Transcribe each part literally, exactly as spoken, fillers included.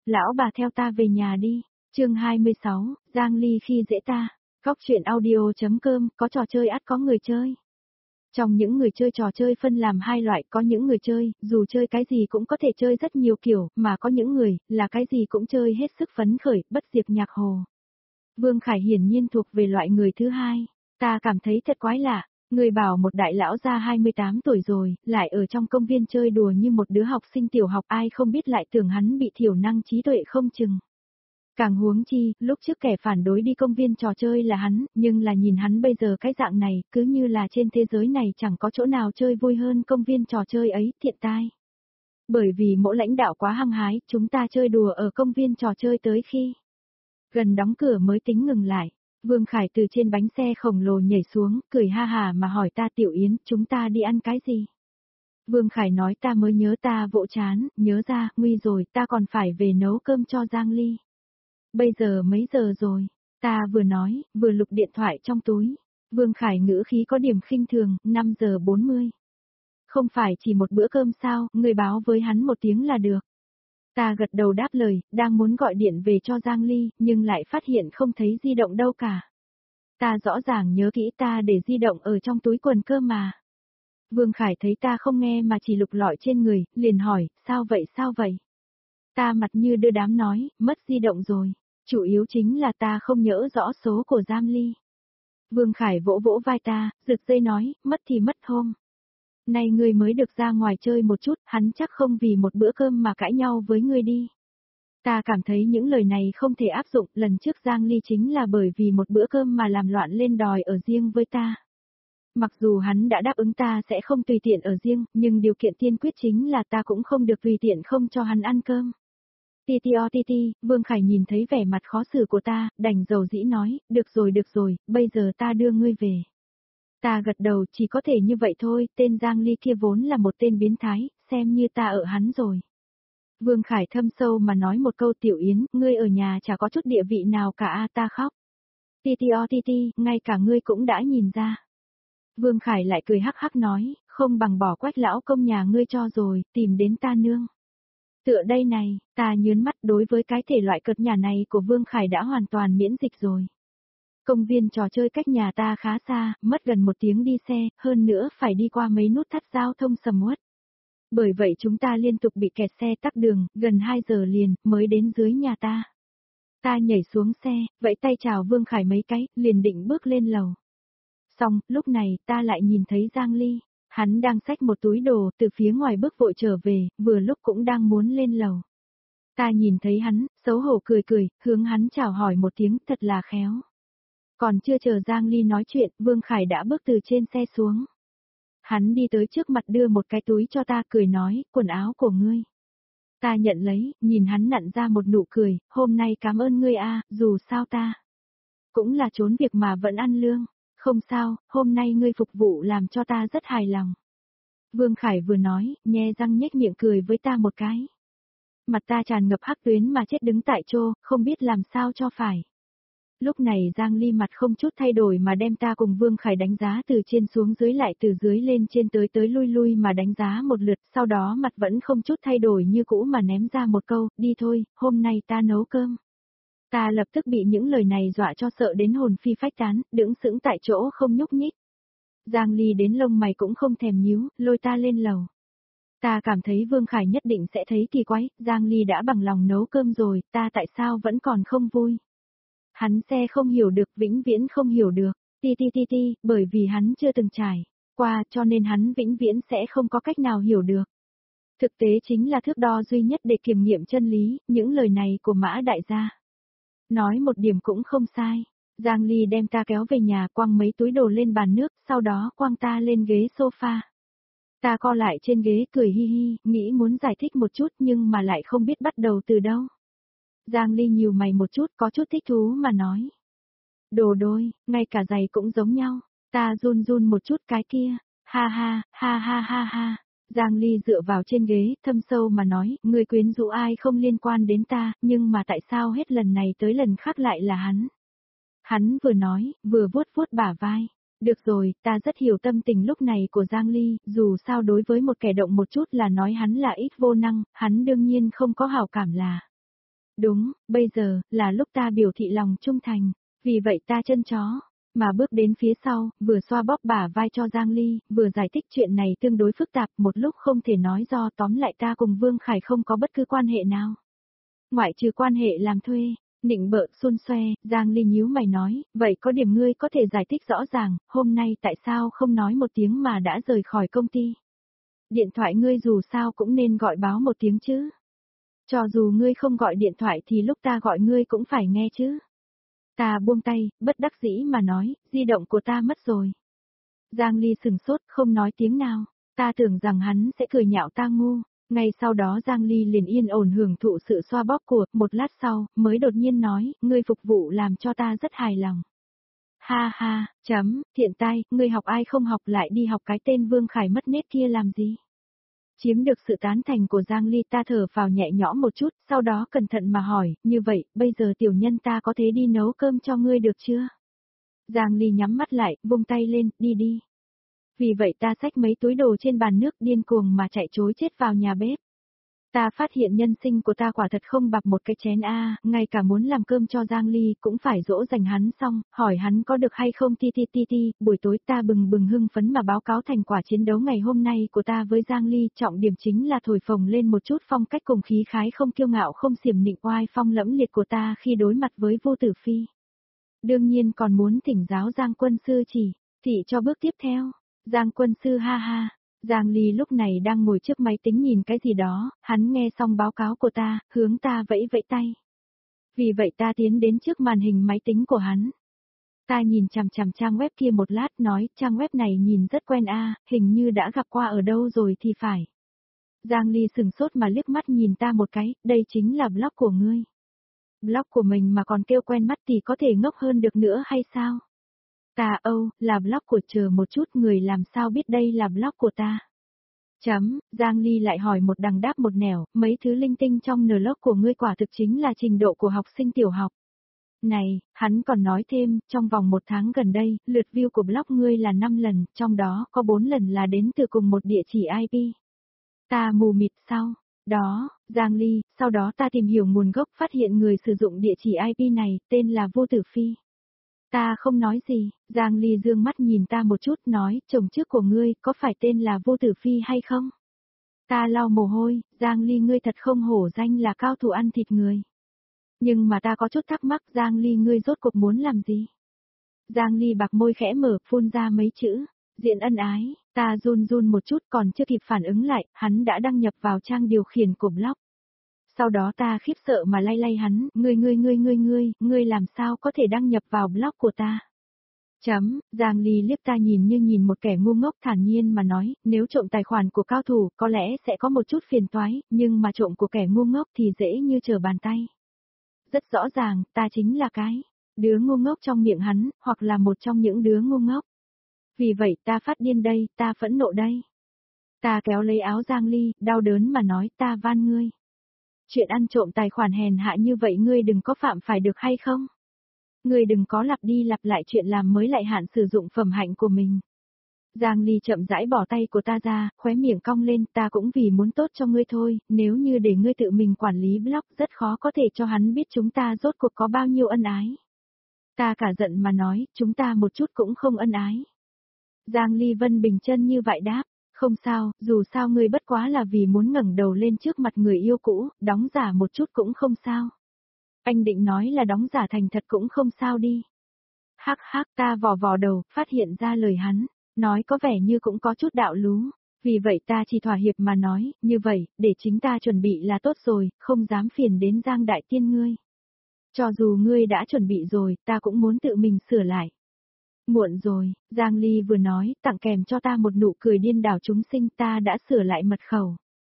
Lão bà theo ta về nhà đi. Chương hai mươi sáu, Giang Ly khi dễ ta. Góc truyện audio.com, có trò chơi ắt có người chơi. Trong những người chơi trò chơi phân làm hai loại, có những người chơi, dù chơi cái gì cũng có thể chơi rất nhiều kiểu, mà có những người, là cái gì cũng chơi hết sức phấn khởi, bất diệt nhạc hồ. Vương Khải hiển nhiên thuộc về loại người thứ hai. Ta cảm thấy thật quái lạ. Người bảo một đại lão ra hai mươi tám tuổi rồi, lại ở trong công viên chơi đùa như một đứa học sinh tiểu học, ai không biết lại tưởng hắn bị thiểu năng trí tuệ không chừng. Càng huống chi, lúc trước kẻ phản đối đi công viên trò chơi là hắn, nhưng là nhìn hắn bây giờ cái dạng này, cứ như là trên thế giới này chẳng có chỗ nào chơi vui hơn công viên trò chơi ấy, thiện tai. Bởi vì mỗi lãnh đạo quá hăng hái, chúng ta chơi đùa ở công viên trò chơi tới khi gần đóng cửa mới tính ngừng lại. Vương Khải từ trên bánh xe khổng lồ nhảy xuống, cười ha hà mà hỏi ta Tiểu Yến, chúng ta đi ăn cái gì? Vương Khải nói ta mới nhớ ta vỗ chán, nhớ ra, nguy rồi, ta còn phải về nấu cơm cho Giang Ly. Bây giờ mấy giờ rồi? Ta vừa nói, vừa lục điện thoại trong túi. Vương Khải ngữ khí có điểm khinh thường, năm giờ bốn mươi. Không phải chỉ một bữa cơm sao, người báo với hắn một tiếng là được. Ta gật đầu đáp lời, đang muốn gọi điện về cho Giang Ly, nhưng lại phát hiện không thấy di động đâu cả. Ta rõ ràng nhớ kỹ ta để di động ở trong túi quần cơ mà. Vương Khải thấy ta không nghe mà chỉ lục lọi trên người, liền hỏi, sao vậy sao vậy? Ta mặt như đưa đám nói, mất di động rồi. Chủ yếu chính là ta không nhớ rõ số của Giang Ly. Vương Khải vỗ vỗ vai ta, giật dây nói, mất thì mất hôm. Nay ngươi mới được ra ngoài chơi một chút, hắn chắc không vì một bữa cơm mà cãi nhau với ngươi đi. Ta cảm thấy những lời này không thể áp dụng, lần trước Giang Ly chính là bởi vì một bữa cơm mà làm loạn lên đòi ở riêng với ta. Mặc dù hắn đã đáp ứng ta sẽ không tùy tiện ở riêng, nhưng điều kiện tiên quyết chính là ta cũng không được tùy tiện không cho hắn ăn cơm. Ti ti o ti ti, Vương Khải nhìn thấy vẻ mặt khó xử của ta, đành dầu dĩ nói, được rồi được rồi, bây giờ ta đưa ngươi về. Ta gật đầu, chỉ có thể như vậy thôi, tên Giang Ly kia vốn là một tên biến thái, xem như ta ở hắn rồi. Vương Khải thâm sâu mà nói một câu Tiểu Yến, ngươi ở nhà chả có chút địa vị nào cả a ta khóc. Ti ti o ti ti, ngay cả ngươi cũng đã nhìn ra. Vương Khải lại cười hắc hắc nói, không bằng bỏ Quách lão công nhà ngươi cho rồi, tìm đến ta nương. Tựa đây này, ta nhớn mắt đối với cái thể loại cợt nhà này của Vương Khải đã hoàn toàn miễn dịch rồi. Công viên trò chơi cách nhà ta khá xa, mất gần một tiếng đi xe, hơn nữa phải đi qua mấy nút thắt giao thông sầm uất. Bởi vậy chúng ta liên tục bị kẹt xe tắc đường, gần hai giờ liền, mới đến dưới nhà ta. Ta nhảy xuống xe, vẫy tay chào Vương Khải mấy cái, liền định bước lên lầu. Xong, lúc này, ta lại nhìn thấy Giang Ly. Hắn đang xách một túi đồ từ phía ngoài bước vội trở về, vừa lúc cũng đang muốn lên lầu. Ta nhìn thấy hắn, xấu hổ cười cười, hướng hắn chào hỏi một tiếng thật là khéo. Còn chưa chờ Giang Ly nói chuyện, Vương Khải đã bước từ trên xe xuống. Hắn đi tới trước mặt đưa một cái túi cho ta cười nói, quần áo của ngươi. Ta nhận lấy, nhìn hắn nặn ra một nụ cười, hôm nay cảm ơn ngươi a, dù sao ta cũng là trốn việc mà vẫn ăn lương. Không sao, hôm nay ngươi phục vụ làm cho ta rất hài lòng. Vương Khải vừa nói, nhe răng nhếch miệng cười với ta một cái. Mặt ta tràn ngập hắc tuyến mà chết đứng tại chỗ, không biết làm sao cho phải. Lúc này Giang Ly mặt không chút thay đổi mà đem ta cùng Vương Khải đánh giá từ trên xuống dưới lại từ dưới lên trên tới tới lui lui mà đánh giá một lượt, sau đó mặt vẫn không chút thay đổi như cũ mà ném ra một câu, đi thôi, hôm nay ta nấu cơm. Ta lập tức bị những lời này dọa cho sợ đến hồn phi phách tán, đứng sững tại chỗ không nhúc nhích. Giang Ly đến lông mày cũng không thèm nhíu, lôi ta lên lầu. Ta cảm thấy Vương Khải nhất định sẽ thấy kỳ quái, Giang Ly đã bằng lòng nấu cơm rồi, ta tại sao vẫn còn không vui. Hắn sẽ không hiểu được, vĩnh viễn không hiểu được, ti ti ti ti, bởi vì hắn chưa từng trải qua cho nên hắn vĩnh viễn sẽ không có cách nào hiểu được. Thực tế chính là thước đo duy nhất để kiểm nghiệm chân lý, những lời này của Mã đại gia. Nói một điểm cũng không sai. Giang Ly đem ta kéo về nhà quăng mấy túi đồ lên bàn nước, sau đó quăng ta lên ghế sofa. Ta co lại trên ghế cười hi hi, nghĩ muốn giải thích một chút nhưng mà lại không biết bắt đầu từ đâu. Giang Ly nhíu mày một chút có chút thích thú mà nói. Đồ đôi, ngay cả giày cũng giống nhau. Ta run run một chút cái kia. Ha ha, ha ha ha ha. Giang Ly dựa vào trên ghế, thâm sâu mà nói, người quyến rũ ai không liên quan đến ta, nhưng mà tại sao hết lần này tới lần khác lại là hắn. Hắn vừa nói, vừa vuốt vuốt bả vai. Được rồi, ta rất hiểu tâm tình lúc này của Giang Ly, dù sao đối với một kẻ động một chút là nói hắn là ít vô năng, hắn đương nhiên không có hảo cảm là. Đúng, bây giờ, là lúc ta biểu thị lòng trung thành, vì vậy ta chân chó. Mà bước đến phía sau, vừa xoa bóp bả vai cho Giang Ly, vừa giải thích chuyện này tương đối phức tạp, một lúc không thể nói do tóm lại ta cùng Vương Khải không có bất cứ quan hệ nào. Ngoại trừ quan hệ làm thuê, nịnh bợ xôn xoe, Giang Ly nhíu mày nói, vậy có điểm ngươi có thể giải thích rõ ràng, hôm nay tại sao không nói một tiếng mà đã rời khỏi công ty. Điện thoại ngươi dù sao cũng nên gọi báo một tiếng chứ. Cho dù ngươi không gọi điện thoại thì lúc ta gọi ngươi cũng phải nghe chứ. Ta buông tay, bất đắc dĩ mà nói, di động của ta mất rồi. Giang Ly sừng sốt, không nói tiếng nào. Ta tưởng rằng hắn sẽ cười nhạo ta ngu. Ngay sau đó Giang Ly liền yên ổn hưởng thụ sự xoa bóp của, một lát sau, mới đột nhiên nói, ngươi phục vụ làm cho ta rất hài lòng. Ha ha, chấm, thiện tai, ngươi học ai không học lại đi học cái tên Vương Khải mất nết kia làm gì? Chiếm được sự tán thành của Giang Ly ta thở vào nhẹ nhõm một chút, sau đó cẩn thận mà hỏi, như vậy, bây giờ tiểu nhân ta có thể đi nấu cơm cho ngươi được chưa? Giang Ly nhắm mắt lại, vung tay lên, đi đi. Vì vậy ta xách mấy túi đồ trên bàn nước điên cuồng mà chạy trối chết vào nhà bếp. Ta phát hiện nhân sinh của ta quả thật không bạc một cái chén a, ngay cả muốn làm cơm cho Giang Ly cũng phải dỗ dành hắn xong, hỏi hắn có được hay không ti ti ti ti, buổi tối ta bừng bừng hưng phấn mà báo cáo thành quả chiến đấu ngày hôm nay của ta với Giang Ly, trọng điểm chính là thổi phồng lên một chút phong cách cùng khí khái không kiêu ngạo không xiểm nịnh oai phong lẫm liệt của ta khi đối mặt với Vô Tử Phi. Đương nhiên còn muốn thỉnh giáo Giang quân sư chỉ, thị cho bước tiếp theo. Giang quân sư ha ha. Giang Ly lúc này đang ngồi trước máy tính nhìn cái gì đó, hắn nghe xong báo cáo của ta, hướng ta vẫy vẫy tay. Vì vậy ta tiến đến trước màn hình máy tính của hắn. Ta nhìn chằm chằm trang web kia một lát nói, trang web này nhìn rất quen a, hình như đã gặp qua ở đâu rồi thì phải. Giang Ly sừng sốt mà liếc mắt nhìn ta một cái, đây chính là blog của ngươi. Blog của mình mà còn kêu quen mắt thì có thể ngốc hơn được nữa hay sao? Ta âu, là blog của chờ một chút người làm sao biết đây là blog của ta. Chấm, Giang Ly lại hỏi một đằng đáp một nẻo, mấy thứ linh tinh trong blog của ngươi quả thực chính là trình độ của học sinh tiểu học. Này, hắn còn nói thêm, trong vòng một tháng gần đây, lượt view của blog ngươi là năm lần, trong đó có bốn lần là đến từ cùng một địa chỉ i pê. Ta mù mịt sao? Đó, Giang Ly, sau đó ta tìm hiểu nguồn gốc phát hiện người sử dụng địa chỉ i pê này, tên là Vô Tử Phi. Ta không nói gì, Giang Ly dương mắt nhìn ta một chút nói, chồng trước của ngươi có phải tên là Vô Tử Phi hay không? Ta lau mồ hôi, Giang Ly ngươi thật không hổ danh là cao thủ ăn thịt người. Nhưng mà ta có chút thắc mắc Giang Ly ngươi rốt cuộc muốn làm gì? Giang Ly bạc môi khẽ mở phun ra mấy chữ, diện ân ái, ta run run một chút còn chưa kịp phản ứng lại, hắn đã đăng nhập vào trang điều khiển của blog. Sau đó ta khiếp sợ mà lay lay hắn, ngươi ngươi ngươi ngươi ngươi, ngươi làm sao có thể đăng nhập vào blog của ta. Chấm, Giang Ly liếc ta nhìn như nhìn một kẻ ngu ngốc thản nhiên mà nói, nếu trộm tài khoản của cao thủ có lẽ sẽ có một chút phiền toái, nhưng mà trộm của kẻ ngu ngốc thì dễ như trở bàn tay. Rất rõ ràng, ta chính là cái đứa ngu ngốc trong miệng hắn, hoặc là một trong những đứa ngu ngốc. Vì vậy ta phát điên đây, ta phẫn nộ đây. Ta kéo lấy áo Giang Ly, đau đớn mà nói ta van ngươi. Chuyện ăn trộm tài khoản hèn hạ như vậy ngươi đừng có phạm phải được hay không? Ngươi đừng có lặp đi lặp lại chuyện làm mới lại hạn sử dụng phẩm hạnh của mình. Giang Ly chậm rãi bỏ tay của ta ra, khóe miệng cong lên, ta cũng vì muốn tốt cho ngươi thôi, nếu như để ngươi tự mình quản lý blog rất khó có thể cho hắn biết chúng ta rốt cuộc có bao nhiêu ân ái. Ta cả giận mà nói, chúng ta một chút cũng không ân ái. Giang Ly Vân bình chân như vậy đáp, không sao, dù sao ngươi bất quá là vì muốn ngẩng đầu lên trước mặt người yêu cũ, đóng giả một chút cũng không sao. Anh định nói là đóng giả thành thật cũng không sao đi. Hắc hắc ta vò vò đầu, phát hiện ra lời hắn, nói có vẻ như cũng có chút đạo lú. Vì vậy ta chỉ thỏa hiệp mà nói, như vậy, để chính ta chuẩn bị là tốt rồi, không dám phiền đến Giang Đại Tiên ngươi. Cho dù ngươi đã chuẩn bị rồi, ta cũng muốn tự mình sửa lại. Muộn rồi, Giang Ly vừa nói, tặng kèm cho ta một nụ cười điên đảo chúng sinh, ta đã sửa lại mật khẩu.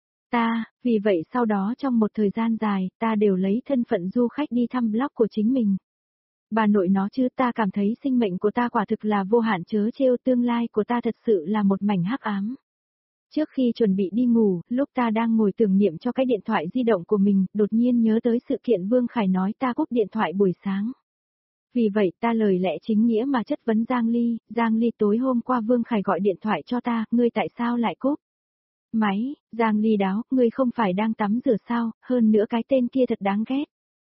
Ta, vì vậy sau đó trong một thời gian dài, ta đều lấy thân phận du khách đi thăm blog của chính mình. Bà nội nó chứ ta cảm thấy sinh mệnh của ta quả thực là vô hạn chớ trêu, tương lai của ta thật sự là một mảnh hắc ám. Trước khi chuẩn bị đi ngủ, lúc ta đang ngồi tưởng niệm cho cái điện thoại di động của mình, đột nhiên nhớ tới sự kiện Vương Khải nói ta cúp điện thoại buổi sáng. Vì vậy ta lời lẽ chính nghĩa mà chất vấn Giang Ly, Giang Ly tối hôm qua Vương Khải gọi điện thoại cho ta, ngươi tại sao lại cúp? Máy, Giang Ly đáo, ngươi không phải đang tắm rửa sao, hơn nữa cái tên kia thật đáng ghét.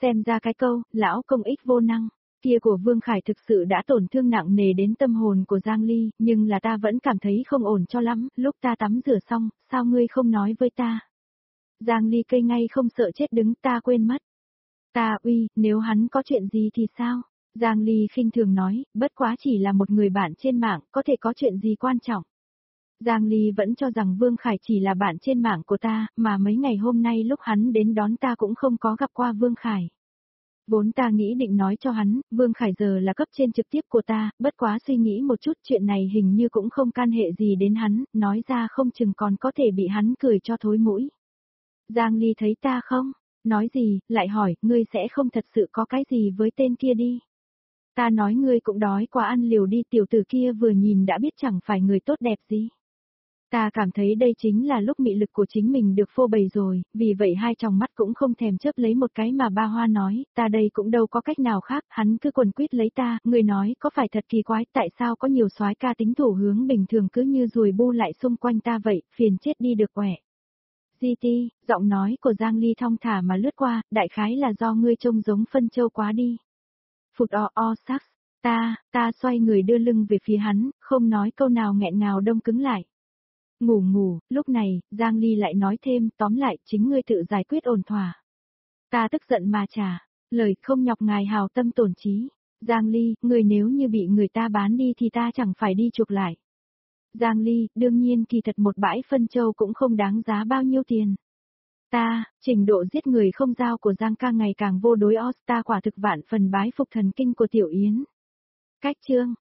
Xem ra cái câu, lão công ích vô năng, kia của Vương Khải thực sự đã tổn thương nặng nề đến tâm hồn của Giang Ly, nhưng là ta vẫn cảm thấy không ổn cho lắm, lúc ta tắm rửa xong, sao ngươi không nói với ta? Giang Ly cây ngay không sợ chết đứng, ta quên mất. Ta uy, nếu hắn có chuyện gì thì sao? Giang Ly khinh thường nói, bất quá chỉ là một người bạn trên mạng, có thể có chuyện gì quan trọng. Giang Ly vẫn cho rằng Vương Khải chỉ là bạn trên mạng của ta, mà mấy ngày hôm nay lúc hắn đến đón ta cũng không có gặp qua Vương Khải. Vốn ta nghĩ định nói cho hắn, Vương Khải giờ là cấp trên trực tiếp của ta, bất quá suy nghĩ một chút chuyện này hình như cũng không can hệ gì đến hắn, nói ra không chừng còn có thể bị hắn cười cho thối mũi. Giang Ly thấy ta không? Nói gì, lại hỏi, ngươi sẽ không thật sự có cái gì với tên kia đi. Ta nói ngươi cũng đói quá ăn liều đi, tiểu tử kia vừa nhìn đã biết chẳng phải người tốt đẹp gì. Ta cảm thấy đây chính là lúc mị lực của chính mình được phô bày rồi, vì vậy hai tròng mắt cũng không thèm chớp lấy một cái mà ba hoa nói, ta đây cũng đâu có cách nào khác, hắn cứ quần quýt lấy ta, người nói có phải thật kỳ quái, tại sao có nhiều soái ca tính thủ hướng bình thường cứ như ruồi bu lại xung quanh ta vậy, phiền chết đi được quẻ. giê tê, giọng nói của Giang Ly thong thả mà lướt qua, đại khái là do ngươi trông giống phân châu quá đi. Phụt o o sắc, ta, ta xoay người đưa lưng về phía hắn, không nói câu nào nghẹn ngào đông cứng lại. Ngủ ngủ, lúc này, Giang Ly lại nói thêm, tóm lại, chính ngươi tự giải quyết ổn thỏa. Ta tức giận mà trả, lời không nhọc ngài hào tâm tổn trí. Giang Ly, người nếu như bị người ta bán đi thì ta chẳng phải đi chuộc lại. Giang Ly, đương nhiên kỳ thật một bãi phân châu cũng không đáng giá bao nhiêu tiền. Ta, trình độ giết người không giao của Giang ca ngày càng vô đối os, ta quả thực vạn phần bái phục thần kinh của Tiểu Yến. Cách chương.